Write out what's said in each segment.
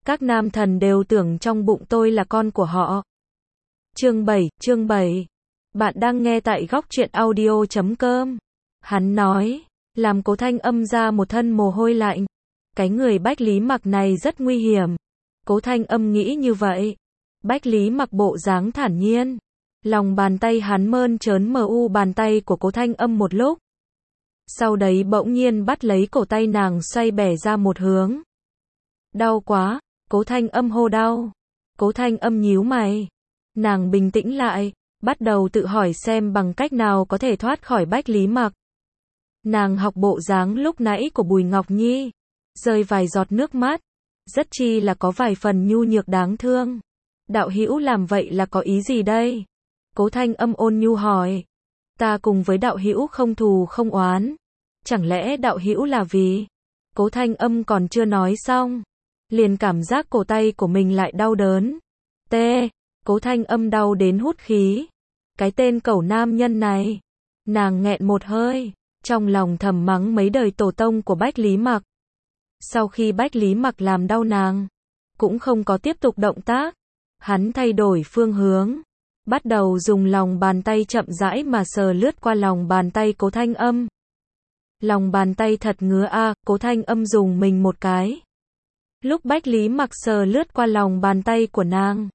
Các nam thần đều tưởng trong bụng tôi là con của họ. Chương 7. Bạn đang nghe tại góc truyện audio.com. Hắn nói, làm Cố Thanh Âm ra một thân mồ hôi lạnh. Cái người Bách Lý Mặc này rất nguy hiểm. Cố Thanh Âm nghĩ như vậy. Bách Lý Mặc bộ dáng thản nhiên. Lòng bàn tay hắn mơn trớn mu bàn tay của Cố Thanh Âm một lúc. Sau đấy bỗng nhiên bắt lấy cổ tay nàng xoay bẻ ra một hướng. Đau quá, Cố Thanh Âm hô đau. Cố Thanh Âm nhíu mày. Nàng bình tĩnh lại, bắt đầu tự hỏi xem bằng cách nào có thể thoát khỏi Bách Lý Mặc. Nàng học bộ dáng lúc nãy của Bùi Ngọc Nhi, rơi vài giọt nước mắt, rất chi là có vài phần nhu nhược đáng thương. Đạo hữu làm vậy là có ý gì đây? Cố Thanh Âm ôn nhu hỏi. Ta cùng với đạo hữu không thù không oán. Chẳng lẽ đạo hữu là vì? Cố Thanh Âm còn chưa nói xong, liền cảm giác cổ tay của mình lại đau đớn. Cố Thanh Âm đau đến hút khí. Cái tên cẩu nam nhân này. Nàng nghẹn một hơi, trong lòng thầm mắng mấy đời tổ tông của Bách Lý Mặc. Sau khi Bách Lý Mặc làm đau nàng, cũng không có tiếp tục động tác. Hắn thay đổi phương hướng, bắt đầu dùng lòng bàn tay chậm rãi mà sờ lướt qua lòng bàn tay Cố Thanh Âm. Lòng bàn tay thật ngứa a, Cố Thanh Âm dùng mình một cái. Lúc Bách Lý Mặc sờ lướt qua lòng bàn tay của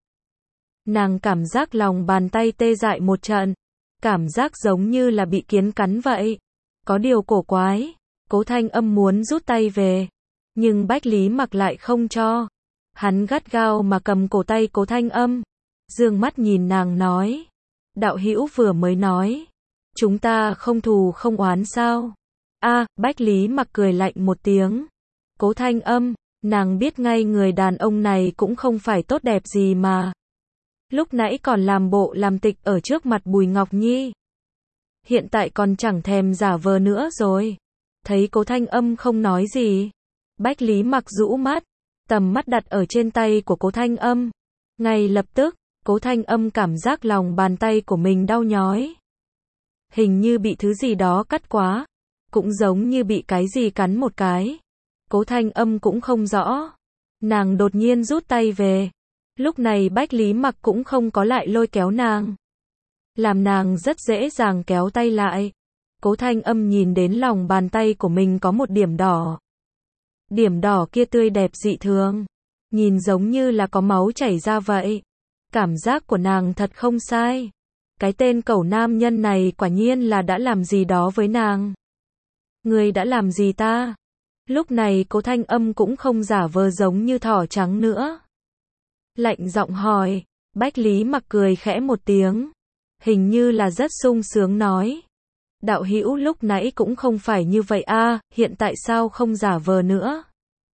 nàng cảm giác lòng bàn tay tê dại một trận, cảm giác giống như là bị kiến cắn vậy. Có điều cổ quái, Cố Thanh Âm muốn rút tay về, nhưng Bách Lý Mặc lại không cho. Hắn gắt gao mà cầm cổ tay Cố Thanh Âm, dương mắt nhìn nàng nói, đạo hữu vừa mới nói, chúng ta không thù không oán sao? Bách Lý Mặc cười lạnh một tiếng. Cố Thanh Âm, nàng biết ngay người đàn ông này cũng không phải tốt đẹp gì mà. Lúc nãy còn làm bộ làm tịch ở trước mặt Bùi Ngọc Nhi. Hiện tại còn chẳng thèm giả vờ nữa rồi. Thấy Cố Thanh Âm không nói gì, Bách Lý Mặc rũ mắt, tầm mắt đặt ở trên tay của Cố Thanh Âm. Ngay lập tức, Cố Thanh Âm cảm giác lòng bàn tay của mình đau nhói. Hình như bị thứ gì đó cắt quá, cũng giống như bị cái gì cắn một cái. Cố Thanh Âm cũng không rõ. Nàng đột nhiên rút tay về. Lúc này Bách Lý Mặc cũng không có lại lôi kéo nàng, làm nàng rất dễ dàng kéo tay lại. Cố Thanh Âm nhìn đến lòng bàn tay của mình có một điểm đỏ. Điểm đỏ kia tươi đẹp dị thường, nhìn giống như là có máu chảy ra vậy. Cảm giác của nàng thật không sai. Cái tên cẩu nam nhân này quả nhiên là đã làm gì đó với nàng. Người đã làm gì ta? Lúc này Cố Thanh Âm cũng không giả vờ giống như thỏ trắng nữa. Lạnh giọng hỏi. Bách Lý Mặc cười khẽ một tiếng, hình như là rất sung sướng nói, đạo hữu lúc nãy cũng không phải như vậy hiện tại sao không giả vờ nữa?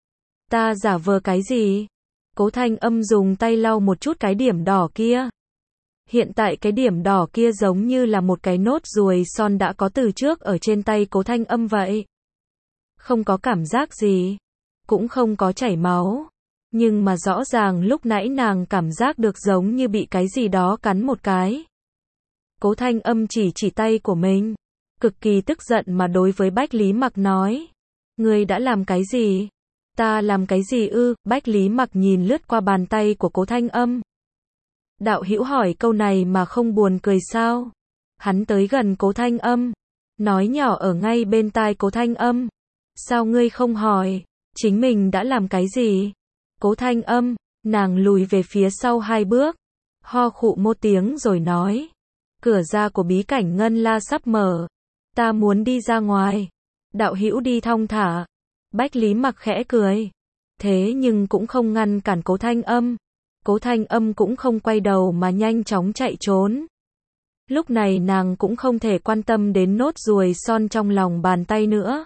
Ta giả vờ cái gì? Cố Thanh Âm dùng tay lau một chút cái điểm đỏ kia. Hiện tại cái điểm đỏ kia giống như là một cái nốt ruồi son đã có từ trước ở trên tay Cố Thanh Âm vậy. Không có cảm giác gì, cũng không có chảy máu. Nhưng mà rõ ràng lúc nãy nàng cảm giác được giống như bị cái gì đó cắn một cái. Cố Thanh Âm chỉ tay của mình, cực kỳ tức giận mà đối với Bách Lý Mặc nói, ngươi đã làm cái gì? Ta làm cái gì ư? Bách Lý Mặc nhìn lướt qua bàn tay của Cố Thanh Âm. Đạo hữu hỏi câu này mà không buồn cười sao? Hắn tới gần Cố Thanh Âm, nói nhỏ ở ngay bên tai Cố Thanh Âm, sao ngươi không hỏi, chính mình đã làm cái gì? Cố Thanh Âm, nàng lùi về phía sau 2 bước, ho khụ một tiếng rồi nói, cửa ra của bí cảnh Ngân La sắp mở, ta muốn đi ra ngoài, đạo hữu đi thong thả. Bách Lý Mặc khẽ cười, thế nhưng cũng không ngăn cản Cố Thanh Âm. Cố Thanh Âm cũng không quay đầu mà nhanh chóng chạy trốn. Lúc này nàng cũng không thể quan tâm đến nốt ruồi son trong lòng bàn tay nữa.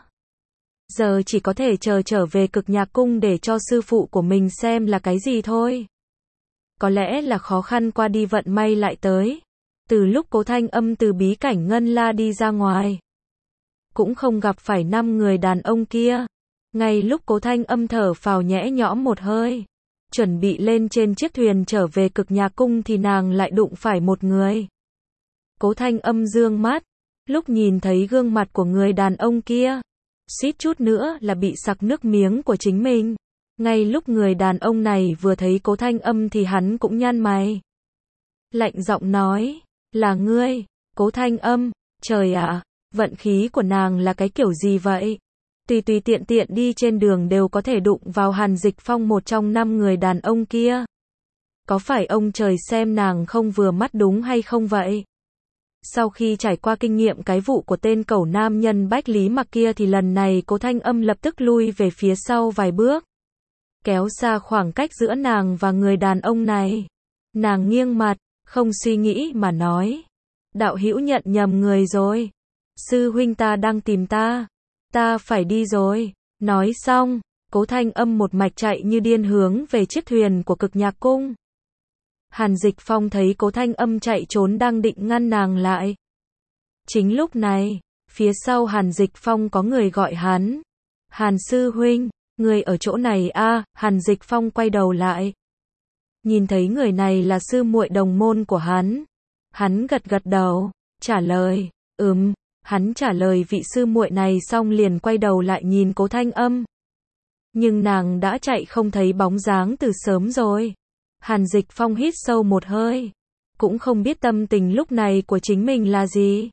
Giờ chỉ có thể chờ trở về Cực Nhạc Cung để cho sư phụ của mình xem là cái gì thôi. Có lẽ là khó khăn qua đi vận may lại tới. Từ lúc Cố Thanh Âm từ bí cảnh Ngân La đi ra ngoài, cũng không gặp phải 5 người đàn ông kia. Ngay lúc Cố Thanh Âm thở phào nhẹ nhõm một hơi, chuẩn bị lên trên chiếc thuyền trở về Cực Nhạc Cung thì nàng lại đụng phải một người. Cố Thanh Âm dương mắt, lúc nhìn thấy gương mặt của người đàn ông kia, suýt chút nữa là bị sặc nước miếng của chính mình. Ngay lúc người đàn ông này vừa thấy Cố Thanh Âm thì hắn cũng nhăn mày. Lạnh giọng nói, là ngươi, Cố Thanh Âm, trời ạ, vận khí của nàng là cái kiểu gì vậy? Tùy tùy tiện tiện đi trên đường đều có thể đụng vào Hàn Dịch Phong, một trong 5 người đàn ông kia. Có phải ông trời xem nàng không vừa mắt đúng hay không vậy? Sau khi trải qua kinh nghiệm cái vụ của tên cẩu nam nhân Bách Lý Mặc kia thì lần này Cố Thanh Âm lập tức lui về phía sau vài bước, kéo xa khoảng cách giữa nàng và người đàn ông này. Nàng nghiêng mặt, không suy nghĩ mà nói, đạo hữu nhận nhầm người rồi. Sư huynh ta đang tìm ta phải đi rồi. Nói xong, Cố Thanh Âm một mạch chạy như điên hướng về chiếc thuyền của Cực Nhạc Cung. Hàn Dịch Phong thấy Cố Thanh Âm chạy trốn đang định ngăn nàng lại. Chính lúc này, phía sau Hàn Dịch Phong có người gọi hắn. Hàn sư huynh, người ở chỗ này a? Hàn Dịch Phong quay đầu lại, nhìn thấy người này là sư muội đồng môn của hắn. Hắn gật gật đầu, trả lời, hắn trả lời vị sư muội này xong liền quay đầu lại nhìn Cố Thanh Âm. Nhưng nàng đã chạy không thấy bóng dáng từ sớm rồi. Hàn Dịch Phong hít sâu một hơi, cũng không biết tâm tình lúc này của chính mình là gì.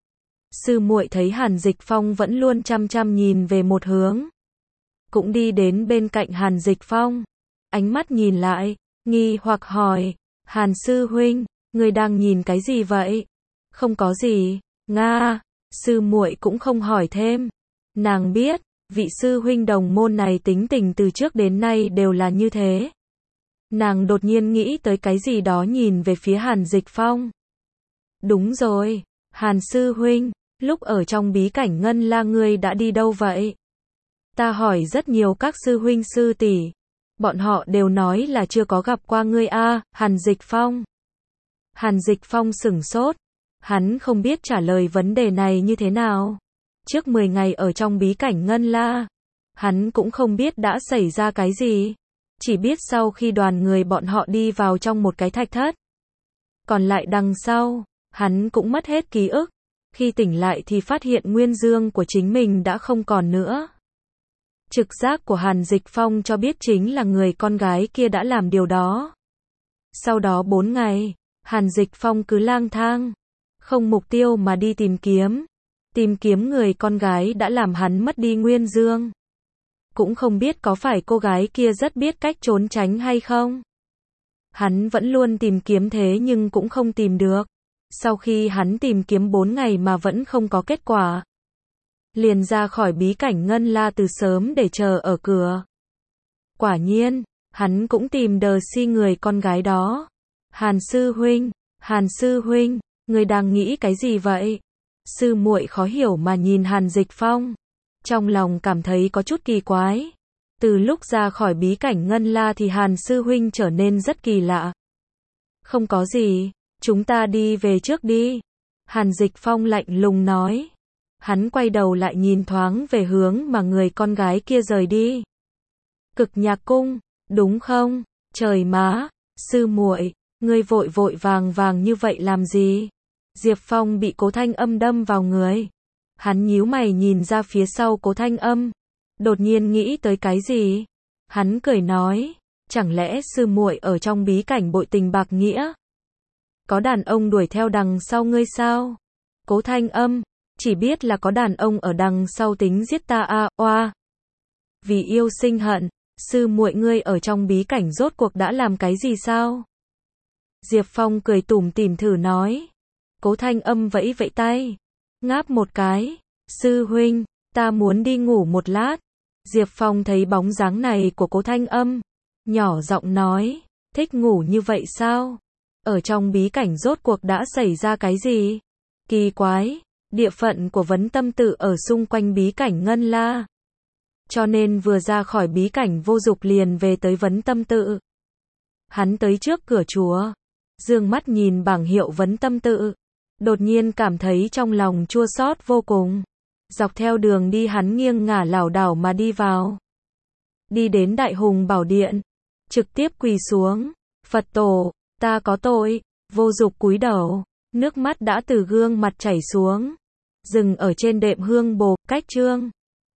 Sư muội thấy Hàn Dịch Phong vẫn luôn chăm chăm nhìn về một hướng, cũng đi đến bên cạnh Hàn Dịch Phong, ánh mắt nhìn lại, nghi hoặc hỏi, Hàn sư huynh, người đang nhìn cái gì vậy? Không có gì, nga. Sư muội cũng không hỏi thêm. Nàng biết, vị sư huynh đồng môn này tính tình từ trước đến nay đều là như thế. Nàng đột nhiên nghĩ tới cái gì đó, nhìn về phía Hàn Dịch Phong. Đúng rồi, Hàn sư huynh, lúc ở trong bí cảnh Ngân La ngươi đã đi đâu vậy? Ta hỏi rất nhiều các sư huynh sư tỷ, bọn họ đều nói là chưa có gặp qua ngươi a. Hàn Dịch Phong. Hàn Dịch Phong sửng sốt, hắn không biết trả lời vấn đề này như thế nào. Trước 10 ngày ở trong bí cảnh Ngân La, hắn cũng không biết đã xảy ra cái gì, chỉ biết sau khi đoàn người bọn họ đi vào trong một cái thạch thất. Còn lại đằng sau, hắn cũng mất hết ký ức, khi tỉnh lại thì phát hiện nguyên dương của chính mình đã không còn nữa. Trực giác của Hàn Dịch Phong cho biết chính là người con gái kia đã làm điều đó. Sau đó 4 ngày, Hàn Dịch Phong cứ lang thang, không mục tiêu mà đi tìm kiếm người con gái đã làm hắn mất đi nguyên dương. Cũng không biết có phải cô gái kia rất biết cách trốn tránh hay không. Hắn vẫn luôn tìm kiếm thế nhưng cũng không tìm được. Sau khi hắn tìm kiếm 4 ngày mà vẫn không có kết quả, liền ra khỏi bí cảnh Ngân La từ sớm để chờ ở cửa. Quả nhiên, hắn cũng tìm được người con gái đó. Hàn sư huynh, người đang nghĩ cái gì vậy? Sư muội khó hiểu mà nhìn Hàn Dịch Phong, trong lòng cảm thấy có chút kỳ quái. Từ lúc ra khỏi bí cảnh Ngân La thì Hàn sư huynh trở nên rất kỳ lạ. Không có gì, chúng ta đi về trước đi. Hàn Dịch Phong lạnh lùng nói. Hắn quay đầu lại nhìn thoáng về hướng mà người con gái kia rời đi. Cực Nhạc Cung, đúng không? Trời má, sư muội, ngươi vội vội vàng như vậy làm gì? Diệp Phong bị Cố Thanh Âm đâm vào người. Hắn nhíu mày nhìn ra phía sau Cố Thanh Âm, đột nhiên nghĩ tới cái gì. Hắn cười nói, chẳng lẽ sư muội ở trong bí cảnh bội tình bạc nghĩa? Có đàn ông đuổi theo đằng sau ngươi sao? Cố Thanh Âm, chỉ biết là có đàn ông ở đằng sau tính giết ta a, oa. Vì yêu sinh hận, sư muội ngươi ở trong bí cảnh rốt cuộc đã làm cái gì sao? Diệp Phong cười tủm tỉm thử nói. Cố Thanh Âm vẫy vẫy tay, ngáp một cái, sư huynh, ta muốn đi ngủ một lát. Diệp Phong thấy bóng dáng này của Cố Thanh Âm, nhỏ giọng nói, thích ngủ như vậy sao? Ở trong bí cảnh rốt cuộc đã xảy ra cái gì? Kỳ quái, địa phận của Vấn Tâm Tự ở xung quanh bí cảnh Ngân La, cho nên vừa ra khỏi bí cảnh Vô Dục liền về tới Vấn Tâm Tự. Hắn tới trước cửa chùa, dương mắt nhìn bảng hiệu Vấn Tâm Tự, đột nhiên cảm thấy trong lòng chua xót vô cùng. Dọc theo đường đi hắn nghiêng ngả lảo đảo mà đi vào. Đi đến Đại Hùng Bảo Điện, trực tiếp quỳ xuống, Phật tổ, ta có tội. Vô Dục cúi đầu, nước mắt đã từ gương mặt chảy xuống, dừng ở trên đệm hương bồ, cách chương